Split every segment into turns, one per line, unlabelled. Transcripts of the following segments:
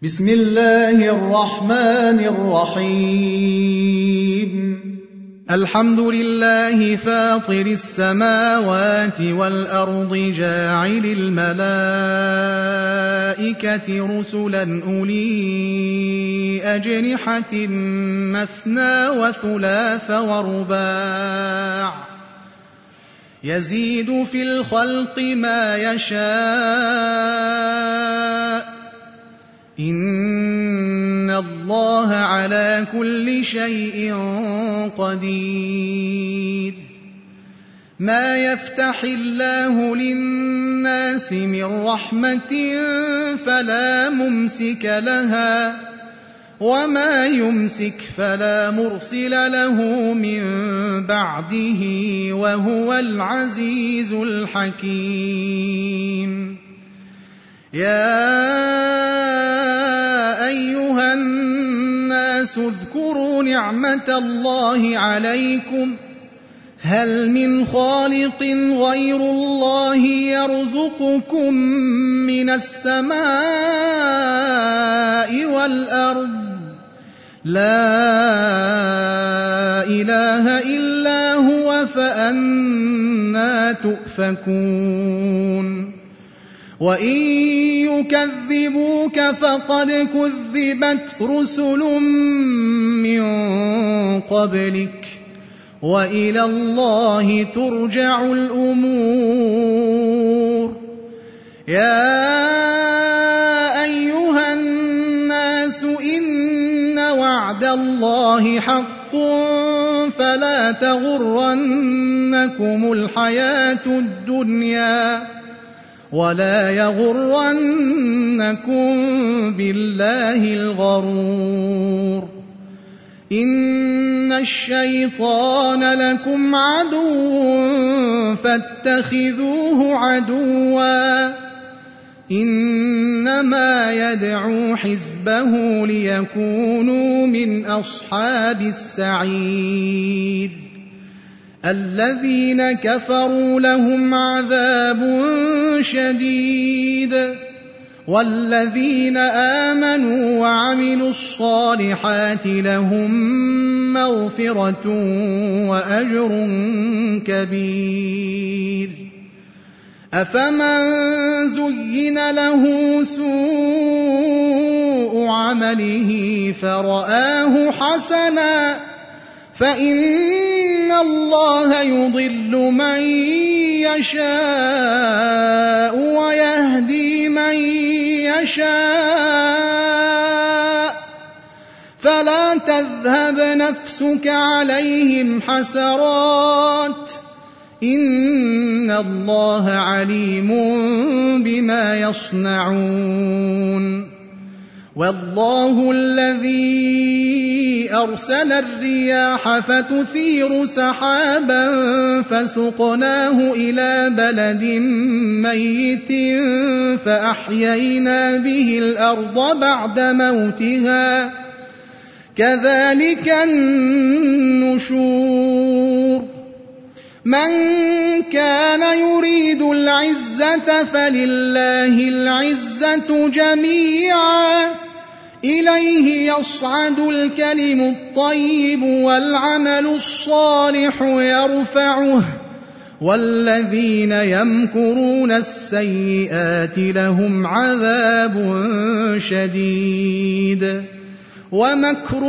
بسم الله الرحمن الرحيم الحمد لله فاطر السماوات والأرض جاعل الملائكة رسلا أولي أجنحة مثنى وثلاث ورباع يزيد في الخلق ما يشاء إن الله على كل شيء قدير ما يفتح الله للناس من رحمة فلا ممسك لها وما يمسك فلا مرسل له من بعده وهو العزيز الحكيم يا أيها الناس اذكروا نعمة الله عليكم هل من خالق غير الله يرزقكم من السماء والأرض لا إله إلا هو فأنى تؤفكون وإن يكذبوك فقد كذبت رسل من قبلك وإلى الله ترجع الأمور يا أيها الناس إن وعد الله حق فلا تغرنكم الحياة الدنيا ولا يغرنكم بالله الغرور إن الشيطان لكم عدو فاتخذوه عدوا إنما يدعو حزبه ليكونوا من أصحاب السعير الذين كفروا لهم عذاب شديد والذين آمنوا وعملوا الصالحات لهم مغفرة وأجر كبير أفمن زين له سوء عمله فرآه حسنا فإن الله يضل من يشاء ويهدي من يشاء فلا تذهب نفسك عليهم حسرات إن الله عليم بما يصنعون والله الذي أرسل الرياح فتثير سحابا فسقناه إلى بلد ميت فأحيينا به الأرض بعد موتها كذلك النشور من كان يريد العزة فلله العزة جميعا إليه يصعد الكلم الطيب والعمل الصالح يرفعه والذين يمكرون السيئات لهم عذاب شديد ومكر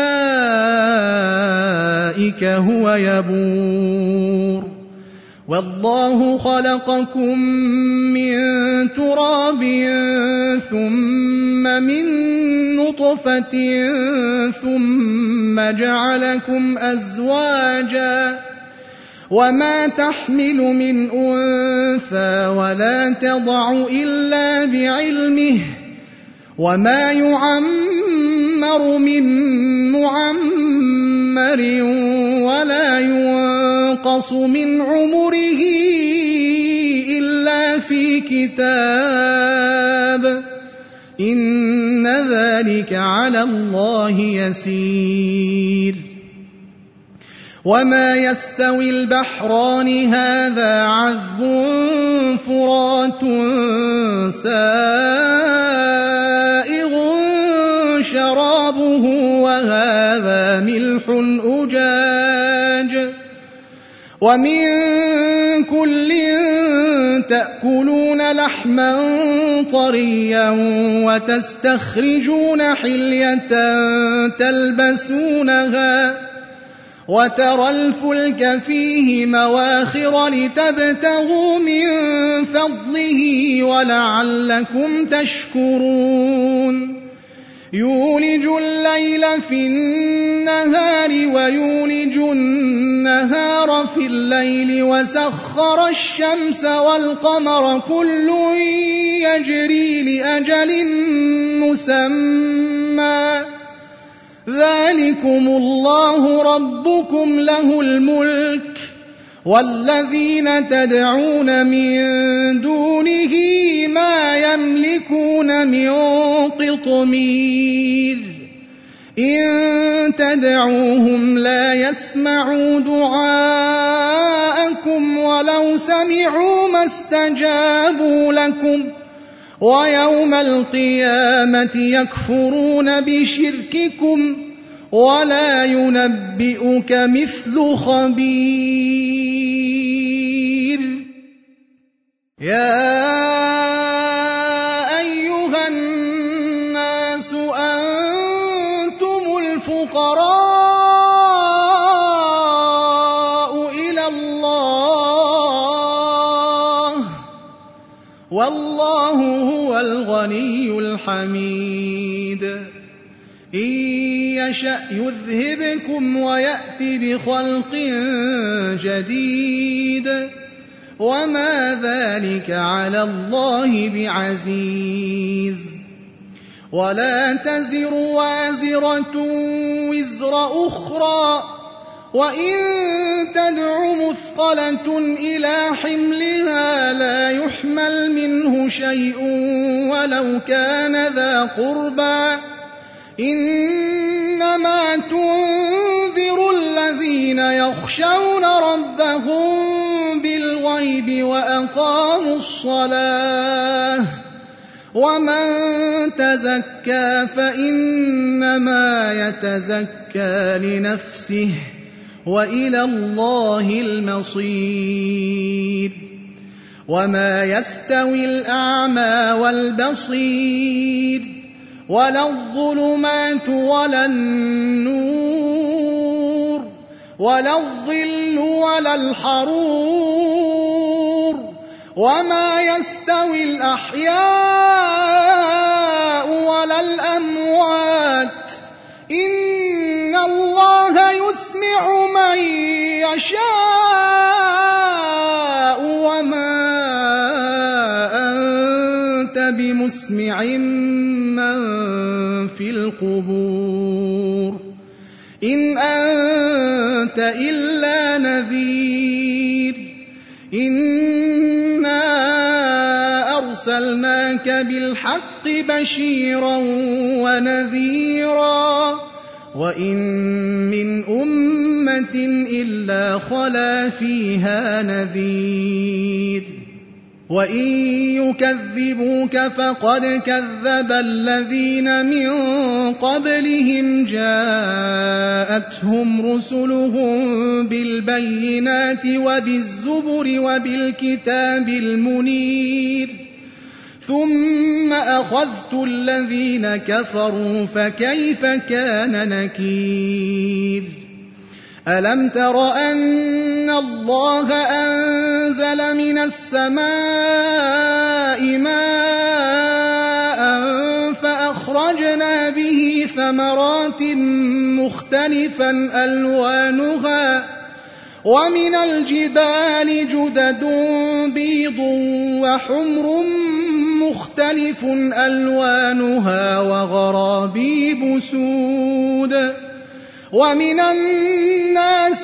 أولئك هو يبور والله خلقكم من تراب ثم من نطفة ثم جعلكم أزواجا وما تحمل من أنثى ولا تضع إلا بعلمه وما يعمر من معمر ولا ينقص من عمره إلا في كتاب إن ذلك على الله يسير وما يستوي البحران هذا عذب فرات سائغ شرابه وهذا ملح أجاج ومن كل تأكلون لحما طريا وتستخرجون حلية تلبسونها وترى الفلك فيه مواخر لتبتغوا من فضله ولعلكم تشكرون يولج الليل في النهار ويولج النهار في الليل وسخر الشمس والقمر كل يجري لأجل مسمى ذلكم الله ربكم له الملك والذين تدعون من دونه ما يملكون من قطمير إن تدعوهم لا يسمعوا دعاءكم ولو سمعوا ما استجابوا لكم ويوم القيامة يكفرون بشرككم ولا ينبئك مثل خبير يا أيها الناس أنتم الفقراء إلى الله والله هو الغني الحميد إن يشأ يذهبكم ويأت بخلق جديد وما ذلك على الله بعزيز ولا تزر وازرة وزر أخرى وإن تدع مثقلة إلى حملها لا يحمل منه شيء ولو كان ذا قربى إنما تنذر الذين يخشون ربهم بالغيب وأقاموا الصلاة ومن تزكى فإنما يتزكى لنفسه وإلى الله المصير وما يستوي الأعمى والبصير ولا الظلمات ولا النور ولا الظل ولا الحرور وما يستوي الأحياء ولا الأموات إن الله يسمع من يشاء وما أنت بمسمع من في القبور إن أنت إلا نذير إنا أرسلناك بالحق بشيرا ونذيرا وإن من أمة إلا خلا فيها نذير وإن يكذبوك فقد كذب الذين من قبلهم جاءتهم رسلهم بالبينات وبالزبر وبالكتاب المنير ثم أخذت الذين كفروا فكيف كان نكير ألم تر أن الله أنزل من السماء ماء فأخرجنا به ثمرات مختلفا ألوانها ومن الجبال جدد بيض وحمر مختلف ألوانها وغرابيب سود ومن الناس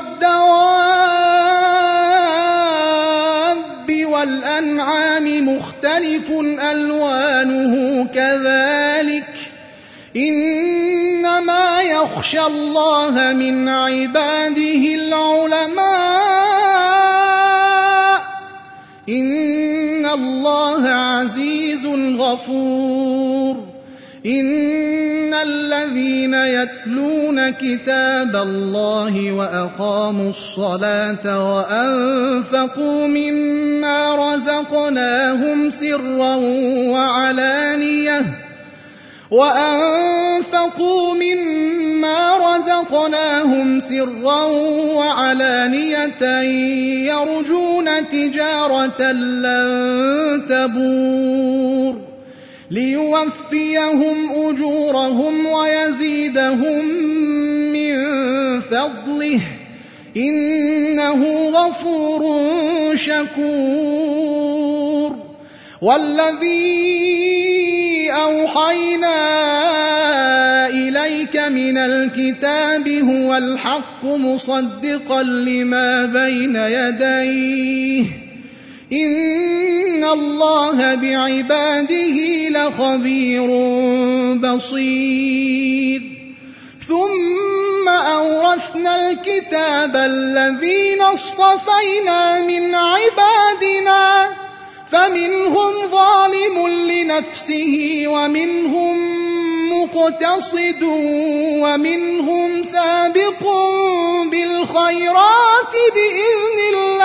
والدواب والأنعام مختلف ألوانه كذلك إنما يخشى الله من عباده العلماء إن الله عزيز غفور إن الذين يتلون كتاب الله وأقاموا الصلاة وأنفقوا مما رزقناهم سرا وعلانية يرجون تجارة لن تبور ليوفيهم أجورهم ويزيدهم من فضله إنه غفور شكور والذي أوحينا إليك من الكتاب هو الحق مصدقا لما بين يديه إن الله بعباده لخبير بصير ثم أورثنا الكتاب الذين اصطفينا من عبادنا فمنهم ظالم لنفسه ومنهم مقتصد ومنهم سابق بالخيرات بإذن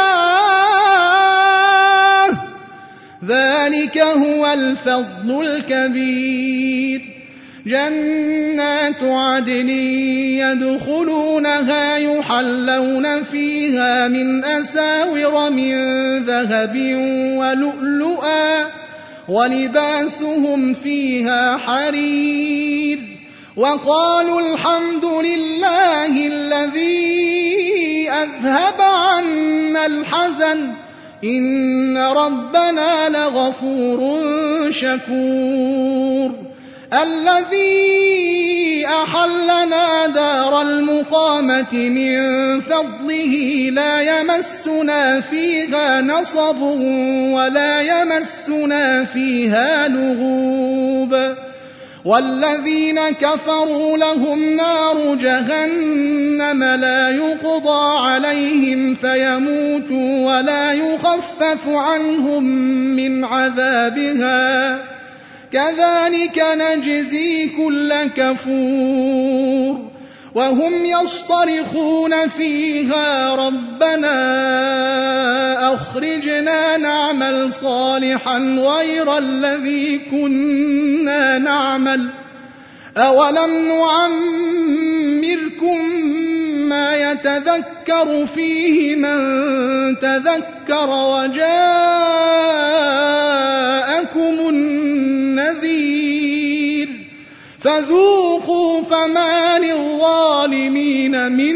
الله ذلك هو الفضل الكبير جنات عدن يدخلونها يحلون فيها من أساور من ذهب ولؤلؤا ولباسهم فيها حرير وقالوا الحمد لله الذي أذهب عنا الحزن إن ربنا لغفور شكور الذي أحلنا دار المقامة من فضله لا يمسنا فيها نصب ولا يمسنا فيها لغوب والذين كفروا لهم نار جهنم لا يقضى عليهم فيموتوا ولا يخفف عنهم من عذابها كذلك نجزي كل كفور وهم يصطرخون فيها ربنا أخرجنا نعمل صالحا غير الذي كنا نعمل أولم نعمركم ما يتذكر فيه من تذكر وجاءكم النذير فذوقوا فما للظالمين من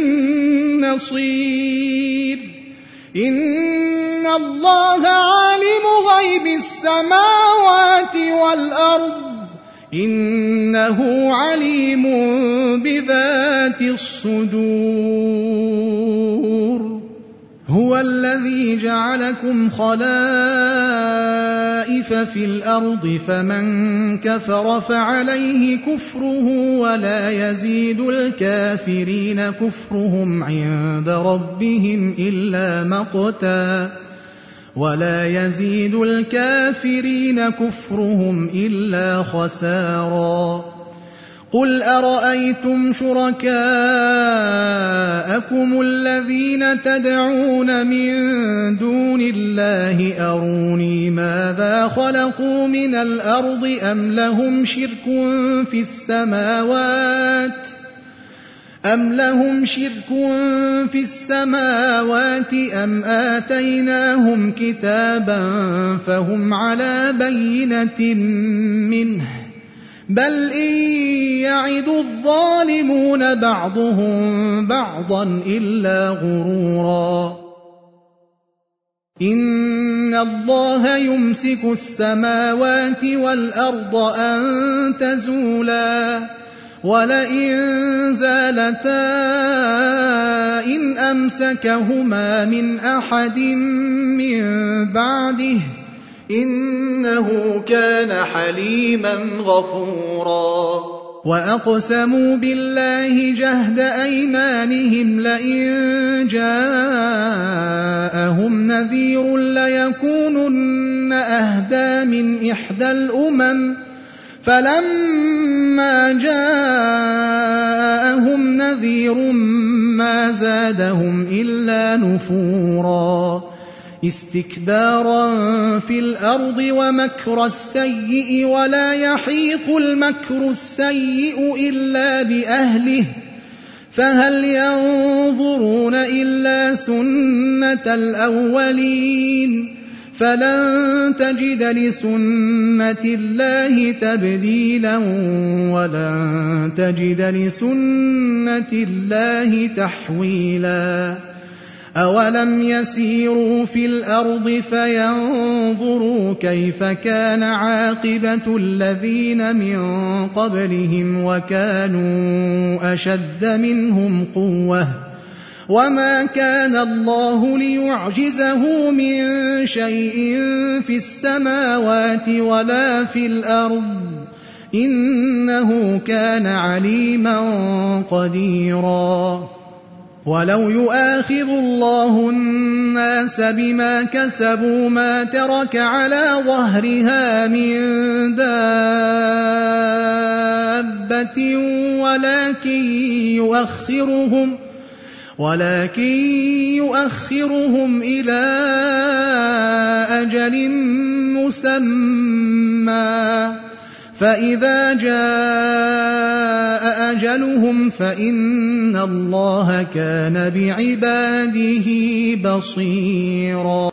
نصير إن الله عالم غيب السماوات والأرض إنه عليم بذات الصدور هو الذي جعلكم خلائف في الأرض فمن كفر فعليه كفره ولا يزيد الكافرين كفرهم عند ربهم إلا مقتا ولا يزيد الكافرين كفرهم إلا خسارا قل أرأيتم شركاءكم الذين تدعون من دون الله أروني ماذا خلقوا من الأرض أم لهم شرك في السماوات أم آتيناهم كتابا فهم على بينة منه بل إن يعد الظالمون بعضهم بعضا إلا غرورا إن الله يمسك السماوات والأرض أن تزولا ولئن زالتا إن أمسكهما من أحد من بعده إنه كان حليما غفورا وأقسموا بالله جهد أيمانهم لئن جاءهم نذير ليكونن أهدى من إحدى الأمم فلما فلما جاءهم نذير ما زادهم إلا نفورا استكبارا في الأرض ومكر السيء ولا يحيق المكر السيء إلا بأهله فهل ينظرون إلا سنة الأولين فلن تجد لسنة الله تبديلا ولن تجد لسنة الله تحويلا أولم يسيروا في الأرض فينظروا كيف كان عاقبة الذين من قبلهم وكانوا أشد منهم قوة وما كان الله ليعجزه من شيء في السماوات ولا في الأرض إنه كان عليما قديرا ولو يؤاخذ الله الناس بما كسبوا ما ترك على ظهرها من دابة ولكن يؤخرهم إلى أجل مسمى فإذا جاء أجلهم فإن الله كان بعباده بصيرا